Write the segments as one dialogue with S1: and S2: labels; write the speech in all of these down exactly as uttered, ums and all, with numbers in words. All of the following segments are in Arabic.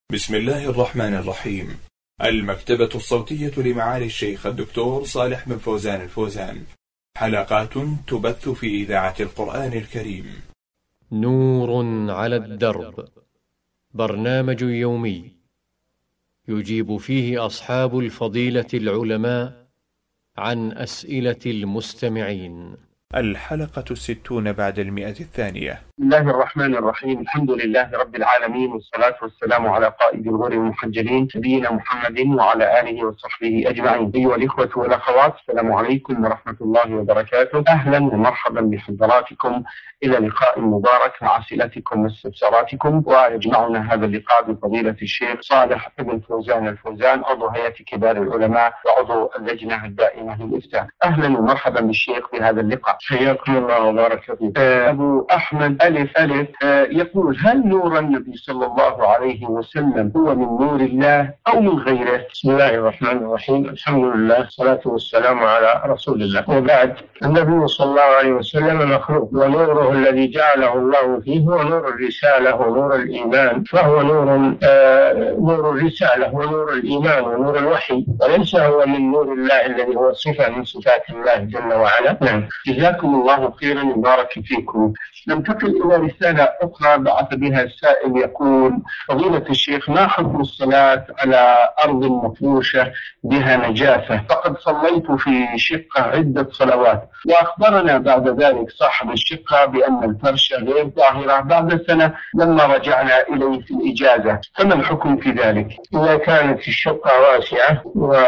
S1: بسم الله الرحمن الرحيم. المكتبة الصوتية لمعالي الشيخ الدكتور صالح بن فوزان الفوزان، حلقات تبث في إذاعة القرآن الكريم.
S2: نور على الدرب، برنامج يومي يجيب فيه أصحاب الفضيلة العلماء عن أسئلة المستمعين.
S1: الحلقة الستون بعد المئة الثانية.
S3: بسم الله الرحمن الرحيم. الحمد لله رب العالمين، والصلاة والسلام على قائد الغر المحجلين نبينا محمد وعلى آله وصحبه أجمعين. أيها الإخوة والأخوات، السلام عليكم ورحمة الله وبركاته. أهلا ومرحبا بحضراتكم إلى لقاء مبارك مع أسئلتكم واستفساراتكم. ويجمعنا هذا اللقاء بفضيلة الشيخ صالح بن فوزان الفوزان، عضو هيئة كبار العلماء وعضو اللجنة الدائمة للإفتاء. أهلا ومرحبا بالشيخ في هذا اللقاء. حياكم الله وبارك فيكم. أبو أحمد ألف ألف يقول: هل نور النبي صلى الله عليه وسلم هو من نور الله أو من غيره؟
S4: بسم الله الرحمن الرحيم. الحمد لله، الصلاة والسلام على رسول الله، وبعد. النبي صلى الله عليه وسلم مخلوق، ونوره الذي جعله الله فيه هو نور الرسالة ونور الإيمان، فهو نور آه نور الرسالة ونور الإيمان ونور الوحي، وليس هو من نور الله الذي هو صفة من صفات الله جل وعلا.
S3: نعم، جزاكم الله خيرا وبارك فيكم. ننتقل إلى رسالة أخرى بعث بها السائل يقول: فضيلة الشيخ، ما حكم الصلاة على أرض مفروشة بها نجاسة؟ فقد صليت في شقة عدة صلوات، وأخبرنا بعد ذلك صاحب الشقة بأن الفرش غير طاهرة بعد سنة لما رجعنا إليه في الإجازة، فما الحكم في ذلك؟
S4: إذا كانت الشقة واسعة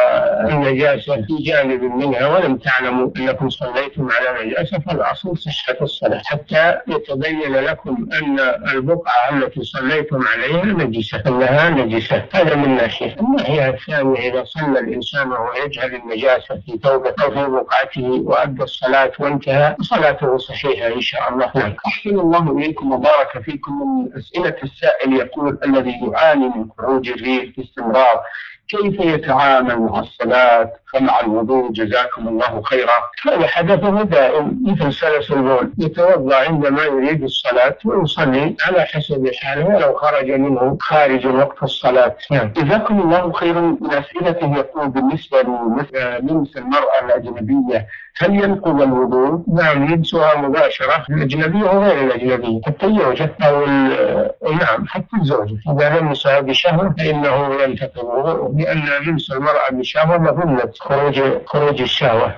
S4: والنجاسة في جانب منها ولم تعلموا أنكم صليتم على نجاسة، فالأصل صحة الصلاة حتى يتبين لكم أن البقعة التي صليتم عليها نجسة، أنها نجسة. هذا من ناحية. الناحية الثانية، إذا صلى الإنسان وهو يجهل النجاسة في ثوبه أو في بقعته وأدى الصلاة وانتهى، صلاته صحيحة إن شاء الله.
S3: نعم. أحسن الله إليكم وبارك فيكم. من أسئلة السائل يقول: الذي يعاني من خروج الريح باستمرار، كيف يتعامل مع الصلاة ومع الوضوء؟ جزاكم الله خيرا.
S4: هذا حدثه دائم مثل سلس البول، يتوضأ عندما يريد الصلاة ويصلي على حسب حاله ولو خرج منه خارج وقت الصلاة.
S3: نعم. جزاكم الله خيرا. من أسئلته يقول: بالنسبة للمس المرأة الأجنبية، هل ينقض الوضوء؟
S4: نعم، يلمسها مباشرة، الأجنبية وغير الأجنبية، حتى الزوجة أو نعم حتى الزوجة إذا لمسها بشهوة فإنه ينتقض الوضوء، لأن لمس المرأة بشهوة مظنة خروج خروج الشهوة،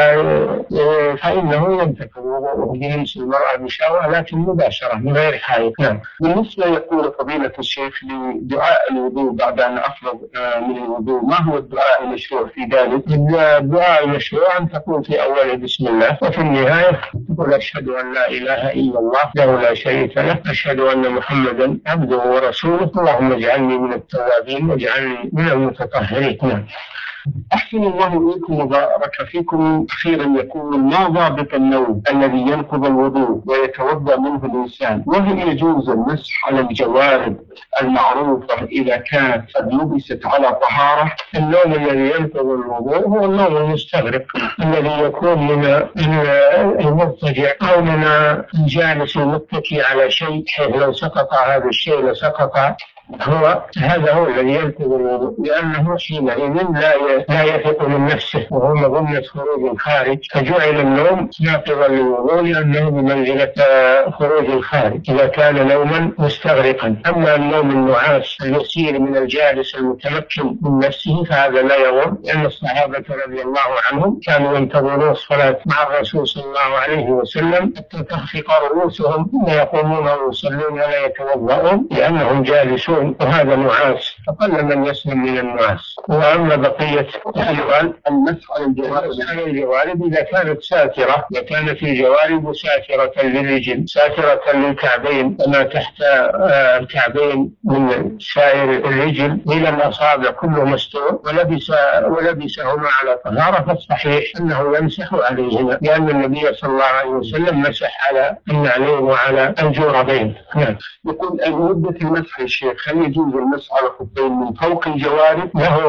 S4: فإنه ينتقض الوضوء بلمس المرأة بشهوة لكن مباشرة من غير حائل.
S3: نعم. بالنسبة يقول فضيلة الشيخ لدعاء الوضوء بعد أن أفرغ من الوضوء، ما هو الدعاء المشروع في ذلك؟
S4: الدعاء المشروع أن تقول في أول بسم الله، وفي النهاية تقول: أشهد أن لا إله إلا الله له لا شريك له، أشهد أن محمدا عبده ورسوله، اللهم اجعلني من التوابين واجعلني من المتطهرين.
S3: نعم. أحسن الله إليكم وبارك فيكم. أخيرا يقول: ما ضابط النوم الذي ينقض الوضوء ويتوضأ منه الإنسان، وهل يجوز المسح على الجوارب المعروفة إذا كانت قد لبست على طهارة؟
S4: النوم الذي ينقض الوضوء هو النوم المستغرق الذي يكون من المضطجع أو من الجالس المتكي على شيء، حيث لو سقط هذا الشيء لسقط هو، هذا هو الذي ينقض الوضوء، لأنه حينئذ لا لا يثق من نفسه وهو مظنة خروج الخارج، فجعل النوم ناقضا للوضوء لأنه بمنزلة خروج الخارج إذا كان نوما مستغرقا. أما النوم النعاس اليسير من الجالس المتمكن من نفسه فهذا لا يضر، لأن الصحابة رضي الله عنهم كانوا ينتظرون الصلاة مع الرسول صلى الله عليه وسلم حتى تخفق رؤوسهم ثم يقومون ويصلون ولا يتوضؤون لأنهم جالسون، وهذا نعاس، فقل من يسلم من النعاس. وأما بقية الألوان المسح على الجوارب إذا كانت ساترة، إذا كانت الجوارب ساترة للرجل ساترة للكعبين وما تحت الكعبين من سائر الرجل إلى الأصابع كله مستور، ولبس ولبسهما على طهارة، فالصحيح أنه يمسح عليهما، لأن النبي صلى الله عليه وسلم مسح على النعلين وعلى الجوربين.
S3: يقول: مدة المسح الشيخ، هل يجوز المسح على
S4: الخفين من فوق الجوارب له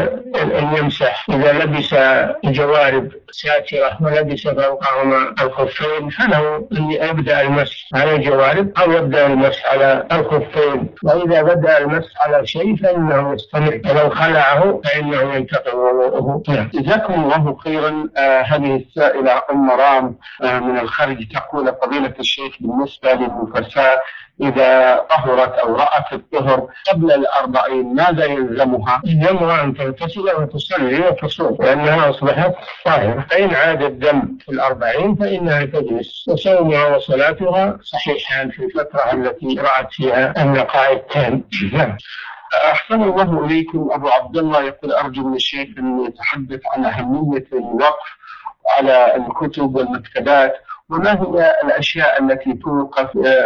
S4: أن يمسح. إذا لبس الجوارب ساترة ولبس فوقهما الخفين فله أن يبدأ المسح على الجوارب أو يبدأ المسح على الخفين، وإذا بدأ المسح على شيء فإنه يستمر، ولو خلعه فإنه ينتقل وضوءه.
S3: جزاكم الله خيرا. آه هذه السائلة أم مرام آه من الخارج تقول: فضيلة الشيخ، بالنسبة للنفساء إذا طهرت أو رأت الطهر قبل الأربعين ماذا يلزمها؟
S4: يلزمها أن تغتسل وتصلي وتصوم لأنها أصبحت طاهرة، فإن عاد الدم في الأربعين فإنها تجلس، وصومها وصلاتها صحيحان في الفترة التي رأت فيها النقاء التام.
S3: أحسن الله إليكم. أبو عبد الله يقول: أرجو من الشيخ أن يتحدث عن أهمية الوقف على الكتب والمكتبات، وما هي الأشياء التي توقف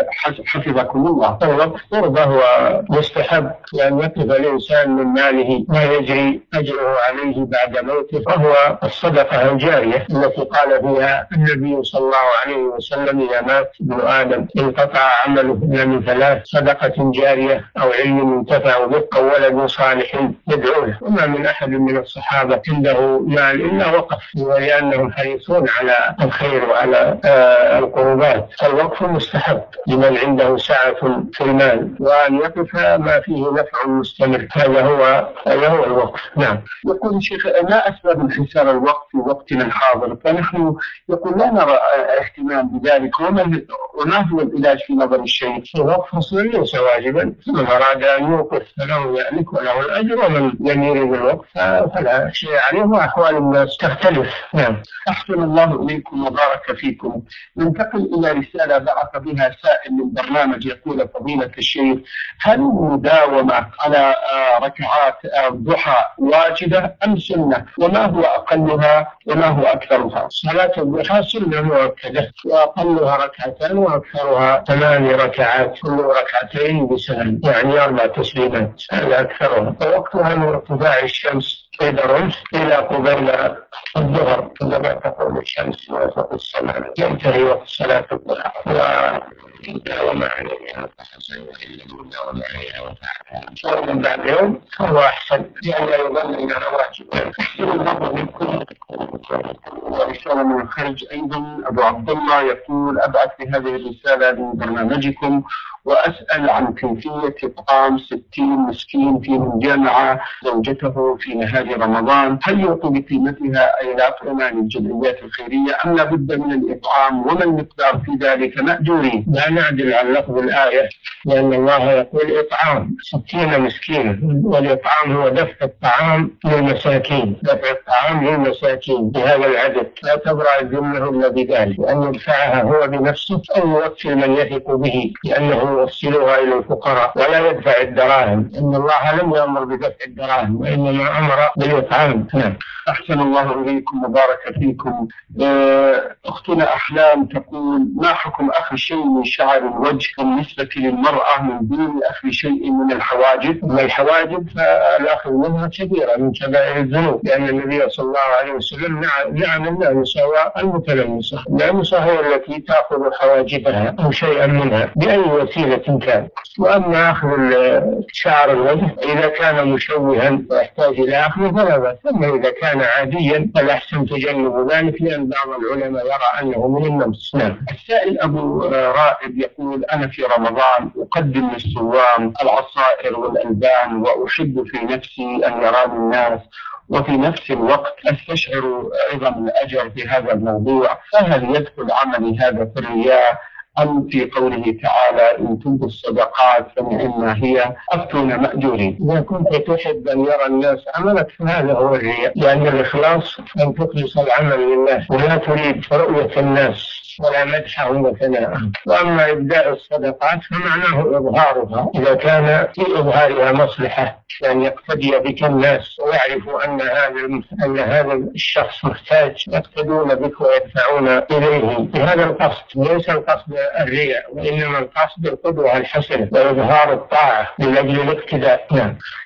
S3: حفظكم الله؟
S4: الوقف قربة ومستحب، لأن يقف الإنسان من ماله ما يجري أجره عليه بعد موته، وهو الصدقة الجارية التي قال فيها النبي صلى الله عليه وسلم: إذا مات ابن آدم انقطع عمله إلا من ثلاث: صدقة جارية أو علم ينتفع به أو ولد صالح يدعو له. وما من أحد من الصحابة عنده مال إلا وقف، ولأنهم حريصون على الخير وعلى القربات. الوقف مستحب لمن عنده سعة في المال، وأن يقف ما فيه نفع مستمر، هذا هو هذا هو الوقف. نعم.
S3: يقول الشيخ: ما أسباب انحسار الوقت في وقتنا الحاضر؟ فنحن يقول لا نرى اهتمام بذلك، وما هو العلاج في نظر الشيخ؟
S4: الوقف أصلا ليس واجبا، من أراد أن يوقف فله ذلك وله الأجر، ومن لم يرد الوقف فلا شيء عليه، وأحوال الناس تختلف. نعم.
S3: أحسن الله إليكم وبارك فيكم. ننتقل إلى رسالة بعث بها سائل من برنامج يقول: فضيلة الشيخ، هل المداومة على ركعات الضحى واجبة أم سنة؟ وما هو أقلها وما هو أكثرها؟
S4: صلاة الضحى سنة مؤكدة، وأقلها ركعتان وأكثرها ثمان ركعات، كل ركعتين بسلام، يعني أربع تسليمات، هذا أكثرها. ووقتها من ارتفاع الشمس قيد الرمح إلى قبيل الظهر، كما تقول الشمس وسط السماء، ينتهي وقت صلاة الضحى. ومداوم عليها فحسن، وإن لم يداوم عليها وفعلها ومن بعد يوم فهو أحسن، لأن يظن أنها واجبة.
S3: أحسن الله منكم. ورسالة من الخارج أيضا، أبو عبد الله يقول: أبعث بهذه الرسالة من برنامجكم وأسأل عن كيفية إطعام ستين مسكين في من جامع زوجته في نهار رمضان، هل يعطي بقيمتها أي الأطعمة للجمعيات الخيرية أم لا بد من الإطعام، وما المقدار في ذلك مأجورين؟
S4: لا نعدل عن لفظ الآية، لأن الله يقول إطعام ستين مسكين، والإطعام هو دفع الطعام للمساكين، دفع الطعام للمساكين بهذا العدد، لا تبرأ الذمة إلا بذلك، وأن يدفعها هو بنفسه أو يوكل من يثق به، لأنه يوصلها إلى الفقراء ولا يدفع الدراهم، إن الله لم يأمر بدفع الدراهم وإنما أمر بالإطعام. نعم.
S3: أحسن الله إليكم وبارك فيكم. أختنا أحلام تقول: ما حكم أخذ شيء من شعر الوجه بالنسبة للمرأة من دون أخذ شيء من الحواجب؟
S4: من الحواجب فالأخذ منها كبيرة من كبائر الذنوب، لأن النبي صلى الله عليه وسلم نعم النامصة والمتلمسة. النامصة هي التي تأخذ حواجبها أو شيءا منها بأي وسيلة كان. وأما أخذ شعر الوجه إذا كان مشوها ويحتاج إلى أخذه فلا بأس، أما إذا كان عاديا فالأحسن تجنب ذلك، لأن بعض العلماء يرى أنه من النمس. نعم.
S3: السائل أبو رائد يقول: أنا في رمضان أقدم للصوام العصائر والألبان، وأحب في نفسي أن يراني الناس، وفي نفس الوقت أستشعر عظم الأجر في هذا الموضوع، فهل يدخل عملي هذا في الرياء أم في قوله تعالى: إن تبدوا الصدقات فنعما هي أفتون مأجورين؟
S4: إذا كنت تحب أن يرى الناس عملك فهذا هو الرياء، لأن الإخلاص أن تخلص العمل لله ولا تريد رؤية الناس ولا مدحهم وثناءهم. وأما إبداء الصدقات فمعناه إظهارها، إذا كان في إظهارها مصلحة، أن يقتدي بك الناس ويعرفوا أن هذا أن هذا الشخص محتاج، يقتدون بك ويدفعون إليه بهذا القصد، ليس القصد الرياء، وإنما القصد القدوة الحسنة وإظهار الطاعة من أجل الاقتداء. نعم.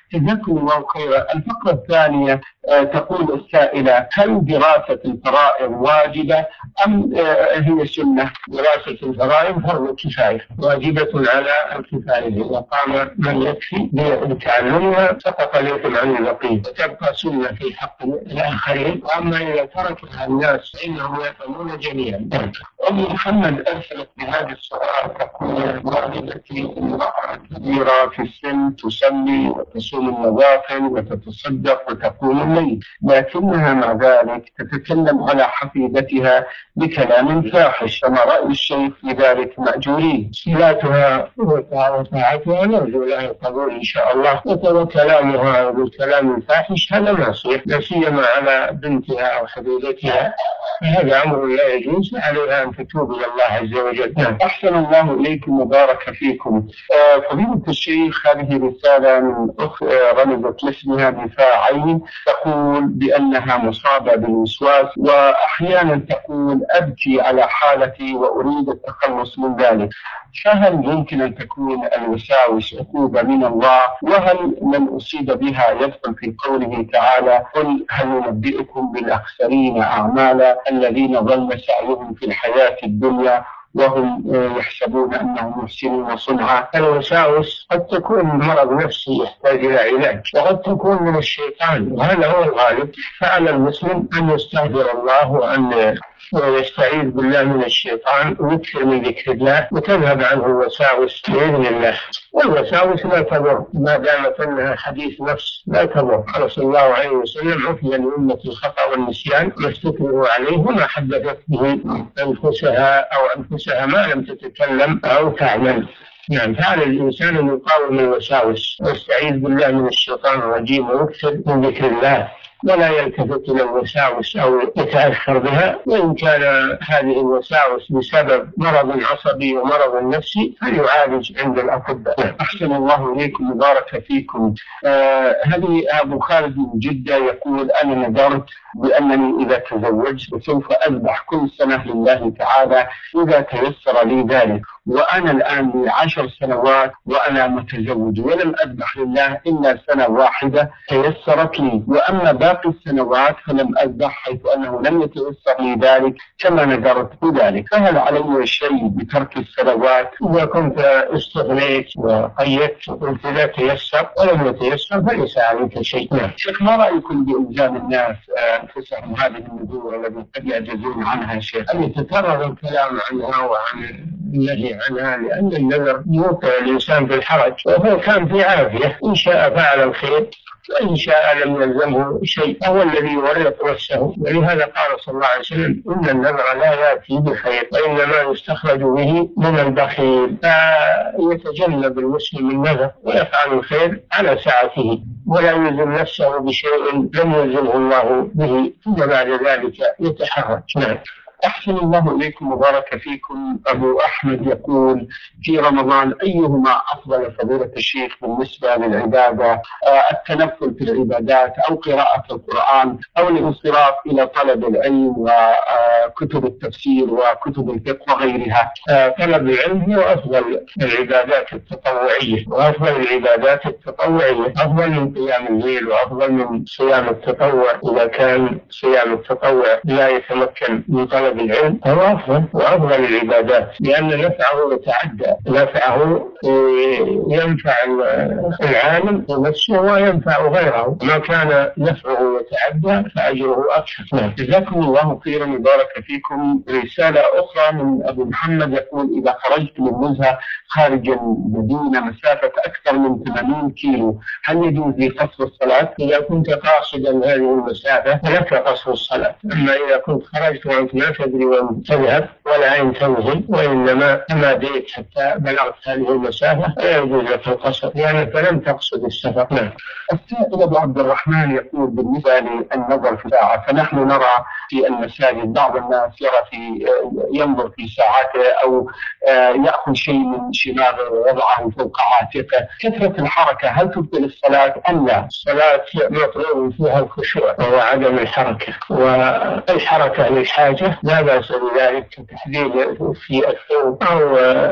S3: جزاكم الله خيرا. الفقرة الثانية تقول السائلة: هل دراسة الفرائض واجبة أم هي سنة؟ دراسة الفرائض فرض كفاية، واجبة على الكفاية، إذا قام من يكفي بتعلمها سقط الإثم عن البقية وتبقى سنة في حق الآخرين، وأما إذا تركها الناس فإنهم يفهمون جميعا. أم محمد أرسلت بهذا السؤال تقول: والدتي امرأة كبيرة في السن، تصلي وتصوم النوافل وتتصدق وتقوم الليل، لكنها مع ذلك تتكلم على حفيدتها بكلام فاحش، فما رأي الشيخ في ذلك؟ مأجورين. صلاتها وطاعتها نرجو لها القبول إن شاء الله، وكلامها بالكلام الفاحش هذا ما يصير، لا سيما على بنتها أو حفيدتها، فهذا أمر لا يجوز، عليها أن تتوب إلى الله عز وجل. أحسن الله إليكم وبارك فيكم. فضيلة الشيخ، هذه رسالة من أخت رمزت لاسمها بفاعين، تقول بأنها مصابة بالوسواس، وأحيانا تقول: أبكي على حالتي وأريد التخلص من ذلك، فهل يمكن أن تكون الوساوس عقوبة من الله؟ وهل من أصيب بها يدخل في قوله تعالى: قل هل ننبئكم بالأخسرين أعمالا الذين ضل سعيهم في الحياة الدنيا وهم يحسبون أنهم محسنون صنعا؟ الوساوس قد تكون مرض نفسي يحتاج إلى علاج، وقد تكون من الشيطان، وهذا هو الغالب. فعلى المسلم أن يستغفر الله وأن ويستعيذ بالله من الشيطان ويكثر من ذكر الله، وتذهب عنه الوساوس بإذن الله. والوساوس لا تضر ما دامت أنها حديث نفس، لا تضر. قال صلى الله عليه وسلم: عفي لأمة الخطأ والنسيان ما استكرهوا عليه وما حدثت به أنفسها أو أنفسها ما لم تتكلم أو تعمل. نعم، فعلى الإنسان أن يقاوم الوساوس ويستعيذ بالله من الشيطان الرجيم ويكثر من ذكر الله، ولا يلتفت إلى الوساوس أو يتأثر بها. وإن كان هذه الوساوس بسبب مرض عصبي ومرض نفسي فليعالج عند الأطباء. أحسن الله إليكم وبارك فيكم. آه هذه أبو خالد من جدة يقول: أنا نذرت بأنني إذا تزوجت وسوف أذبح كل سنة لله تعالى إذا تيسر لي ذلك، وأنا الآن لي عشر سنوات وأنا متزوج ولم أذبح لله إلا سنة واحدة تيسرت لي، وأما باقي السنوات فلم أذبح حيث أنه لم يتيسر لي ذلك كما نذرت بذلك، فهل علي شيء بترك السنوات؟ إذا كنت استغنيت وقيدت وقلت لا تيسر ولم يتيسر فليس عليك شيء. شيخ، ما رأيكم بإلزام الناس أنفسهم هذه النذور التي قد يعجزون عنها؟ شيخ، أن يتكرر الكلام عنها وعن النهي عنها، لأن النذر يوقع الإنسان في الحرج، وهو كان في عافية، إن شاء فعل الخير وإن شاء لم يلزمه شيء، هو الذي يورط نفسه. ولهذا قال صلى الله عليه وسلم: إن النذر لا يأتي بخير وإنما يستخرج به من البخيل. فيتجنب المسلم النذر ويفعل الخير على سعته، ولا يلزم نفسه بشيء لم يلزمه الله به، ثم بعد ذلك يتحرج. نعم. أحسن الله إليكم وبارك فيكم. أبو أحمد يقول: في رمضان أيهما أفضل فضيلة الشيخ بالنسبة للعبادة؟ آه التنفل في العبادات أو قراءة القرآن أو الانصراف إلى طلب العلم وكتب التفسير وكتب الفقه وغيرها؟ آه طلب العلم هو أفضل العبادات التطوعية، وأفضل العبادات التطوعية أفضل من قيام الليل وأفضل من صيام التطوع. إذا كان صيام التطوع لا يتمكن من طلب العلم هو أفضل وأفضل العبادات، لأن نفعه يتعدى، نفعه ينفع العالم ونفسه وينفع غيره، ما كان نفعه يتعدى فأجره أكثر. جزاكم الله خيرا وبارك فيكم. رسالة أخرى من أبو محمد يقول: إذا خرجت من نزهة خارج المدينة مسافة أكثر من ثمانين كيلو هل يجوز لي قصر الصلاة؟ إذا كنت قاصدا هذه المسافة فلك قصر الصلاة، أما إذا كنت خرجت وأنت لا تدري وين تذهب ولا أين تنزل وإنما تماديت حتى بلغت هذه المسافة لا يجوز لك القصر لأنك لم تقصد السفر. نعم. السائل أبو عبد الرحمن يقول: بالنسبة للنظر في الساعة، فنحن نرى في المساجد بعض الناس يرى في ينظر في ساعته أو يأخذ شيء من شماغه ويضعه فوق عاتقه. كثرة الحركة هل تبطل الصلاة أم لا؟ الصلاة مطلوب فيها الخشوع وعدم الحركة، والحركة للحاجة لا بأس بذلك
S4: تحديد في الثوب أو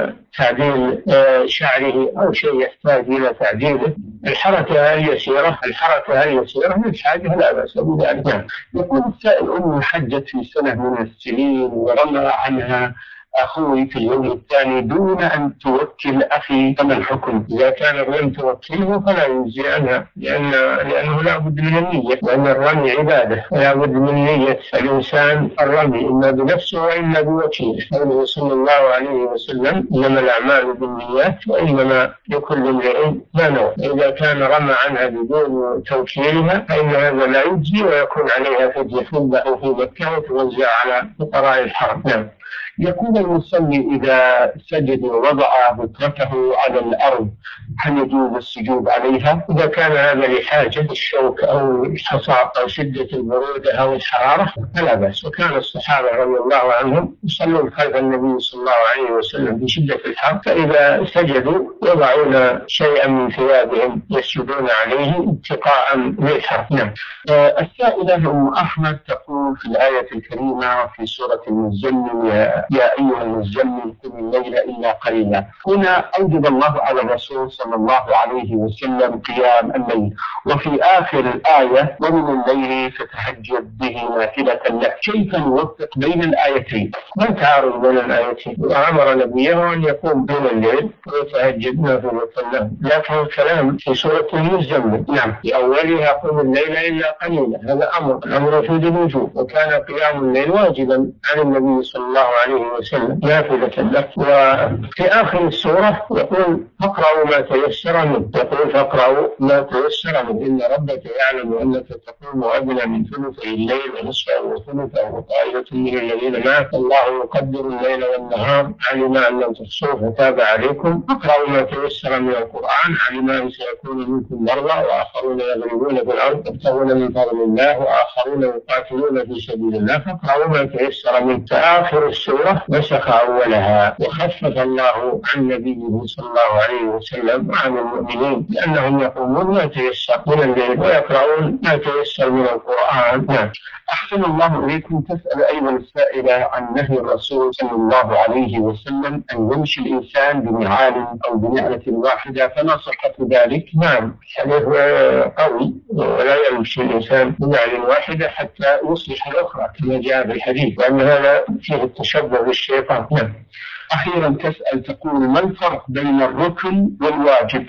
S4: تعديل شعره أو شيء يحتاج إلى تعديله، الحركة اليسيرة الحركة اليسيرة للحاجة لا بأس بذلك. يقول السائل: أمي حجت في سنة من السنين ورمى عنها أخوي في اليوم الثاني دون أن توكل أخي، فما الحكم؟ إذا كان لم توكله فلا يجزي عنها، لأن لأنه لا بد من النية، لأن الرمي عبادة، لا بد من نية الإنسان الرمي إما بنفسه وإما بوكيله. قوله صلى الله عليه وسلم: إنما الأعمال بالنيات وإنما لكل امرئ ما نوى. إذا كان رمى عنها بدون توكيلها فإن هذا لا يجزي، ويكون عليها فدية تذبح في مكة وتوزع على فقراء الحرم. نعم. يقول المصلي: إذا سجد ووضع بكرته على الأرض هل يجوز السجود عليها؟ إذا كان هذا لحاجة الشوك أو الحصى أو شدة البرودة أو الحرارة فلا بأس. وكان الصحابة رضي الله عنهم يصلون خلف النبي صلى الله عليه وسلم في شدة الحر، فإذا سجدوا يضعون شيئا من ثيابهم يسجدون عليه اتقاء للحر. نعم. السائلة أم أحمد تقول في الآية الكريمة وفي سورة المزمل: يا يا أيها المزمل قم الليل إلا قليلا. هنا أوجب الله على الرسول صلى الله عليه وسلم قيام الليل، وفي آخر الآية: ومن الليل فتهجد به نافلة لك. كيف نوفق بين الآيتين؟ ما تعارض بين الآيتين؟ وأمر نبيه أن يقوم بين الليل ويتهجد نافلة له، لكن الكلام في سورة المزمل نعم في أولها: قم الليل إلا قليلا، هذا أمر الأمر يفيد الوجوب، وكان قيام الليل واجبا عن النبي صلى الله عليه وسلم نافلة له. وفي آخر السورة يقول: فاقرأوا ما تيسر منه، يقول: فاقرأوا ما تيسر منه، إن ربك يعلم أنك تقوم أدنى من ثلثي الليل ونصفه وثلثه وطائفة من الذين معك، الله يقدر الليل والنهار، علم أن لم تحصوه فتاب عليكم، فاقرأوا ما تيسر من القرآن، علم أن سيكون منكم مرضى وآخرون يضربون في الأرض يبتغون من فضل الله وآخرون يقاتلون في سبيل الله، فاقرأوا ما تيسر منه. فآخر السورة نسخ أولها، وخفف الله عن نبيه صلى الله عليه وسلم وعن المؤمنين لأنهم يقومون ما تيسر من الليل ويقرؤون ما تيسر من القرآن. نعم. أحسن الله إليكم. تسأل أيضا السائلة عن نهي الرسول صلى الله عليه وسلم أن يمشي الإنسان بنعال أو بنعلة واحدة، فما صحة ذلك؟ نعم، حديث قوي، ولا يمشي الإنسان بنعل واحدة حتى يصلح الأخرى كما جاء في الحديث، وأن هذا فيه التشبه بالشيطان. نعم. أخيرا تسأل تقول: ما الفرق بين الركن والواجب؟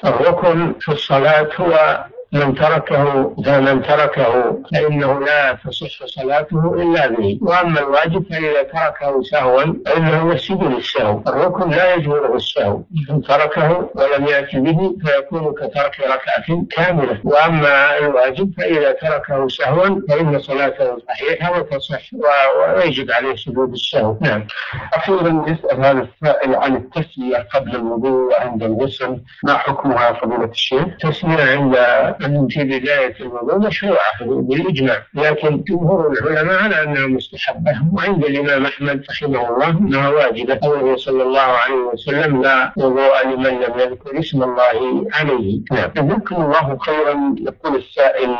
S4: الركن في الصلاة هو من تركه من تركه فإنه لا تصح صلاته إلا به، وأما الواجب فإذا تركه سهوا فإنه يسجد للسهو. الركن لا يجبره السهو، من تركه ولم يأتي به فيكون كترك ركعة كاملة، وأما الواجب فإذا تركه سهوا فإن صلاته صحيحة وتصح ويجب عليه سجود السهو. نعم. أخيرا يسأل هذا السائل عن التسمية قبل الوضوء وعند الغسل، ما حكمها فضيلة الشيخ؟ التسمية عند في بداية الوضوء مشروعة بالإجماع، لكن جمهور العلماء على أنها مستحبة، وعند الإمام أحمد رحمه الله أنها واجبة، قوله صلى الله عليه وسلم: لا وضوء لمن لم يذكر اسم الله عليه. نعم. جزاكم الله خيرا. يقول السائل: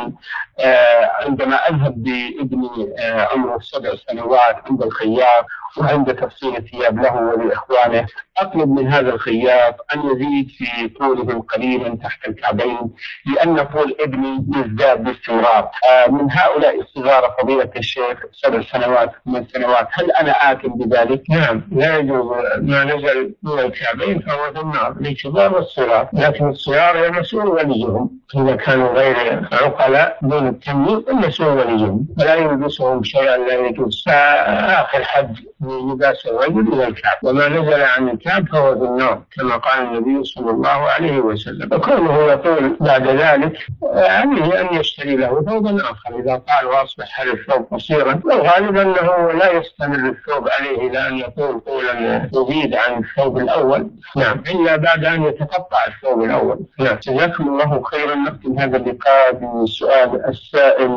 S4: آه عندما أذهب بابني آه عمره سبع سنوات عند الخياط وعند تفصيل ثياب له ولإخوانه، أطلب من هذا الخياط أن يزيد في طولهم قليلا تحت الكعبين، لأن طول ابني يزداد باستمرار. آه من هؤلاء الصغار فضيلة الشيخ سبع سنوات ثمان سنوات، هل أنا آثم بذلك؟ نعم، لا يجوز. ما نزل من الكعبين فهو في النار للكبار والصغار، لكن الصغار المسؤول وليهم، إذا كانوا غير عقلاء دون التمييز المسؤول وليهم، ولا يلبسهم شيئا لا يجوز. آخر حد لباس الرجل إلى الكعب، وما نزل عن الكعب فهو في النار كما قال النبي صلى الله عليه وسلم. وكونه يقول بعد ذلك عليه أن يشتري له ثوبا آخر إذا قال وأصبح هذا الثوب قصيرا، والغالب أنه لا يستمر الثوب عليه إلى أن يطول طولا يزيد عن الثوب الأول. نعم، إلا بعد أن يتقطع الثوب الأول. نعم. جزاكم الله خيرا. نختم هذا اللقاء بسؤال السائل: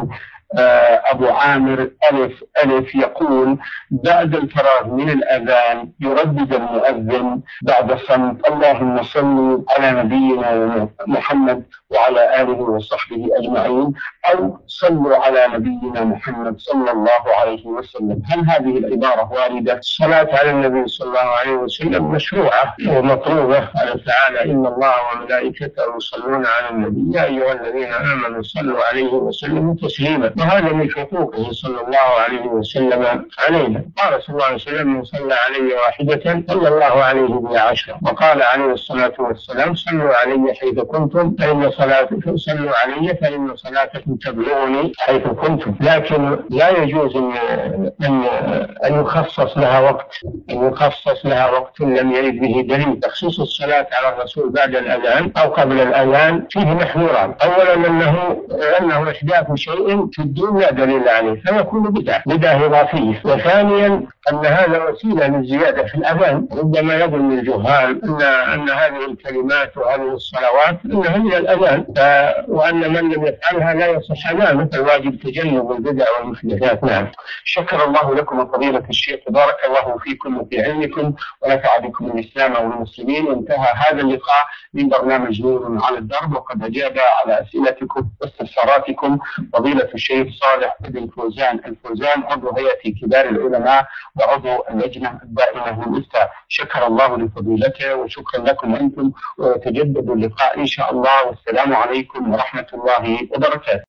S3: أبو عامر ألف ألف يقول: بعد الفراغ من الأذان يردد المؤذن بعد صمت: اللهم صل على نبينا محمد وعلى آله وصحبه أجمعين، أو صلوا على نبينا محمد صلى الله عليه وسلم. هل هذه العبارة واردة؟ الصلاة على النبي صلى الله عليه وسلم مشروعة ومطلوبة. قال تعالى: إن الله وملائكته يصلون على النبي يا أيها الذين آمنوا صلوا عليه وسلموا تسليما. وهذا من حقوقه صلى الله عليه وسلم علينا. قال صلى الله عليه وسلم: من صلى علي واحدة صلى الله عليه بها عشرة. وقال عليه الصلاة والسلام: صلوا علي حيث كنتم فإن صلاتكم صلوا علي فإن صلاتكم تبلغني حيث كنتم. لكن لا يجوز أن أن أن يخصص لها وقت أن يخصص لها وقت لم يرد به دليل. تخصيص الصلاة على الرسول بعد الأذان أو قبل الأذان فيه محذوران. أولا أنه أنه إحداث شيء في الدين لا دليل عليه فيكون بدعة بدعة إضافية. وثانيا أن هذا وسيلة للزيادة في الأذان. ربما يظن الجهال أن أن هذه الكلمات وهذه الصلوات أنها من الأذان، وأن من لم يفعلها لا يصح أذانه. الواجب تجنب البدع والمحدثات. نعم. شكر الله لكم فضيلة الشيخ، بارك الله فيكم وفي علمكم ونفع بكم الإسلام والمسلمين. وانتهى هذا اللقاء من برنامج نور على الدرب، وقد أجاب على أسئلتكم واستفساراتكم فضيلة الشيخ صالح بن فوزان الفوزان، عضو هيئة كبار العلماء وعضو اللجنة الدائمة للإفتاء. شكر الله لفضيلته وشكرا لكم أنتم، ويتجدد اللقاء إن شاء الله. والسلام عليكم ورحمة الله وبركاته.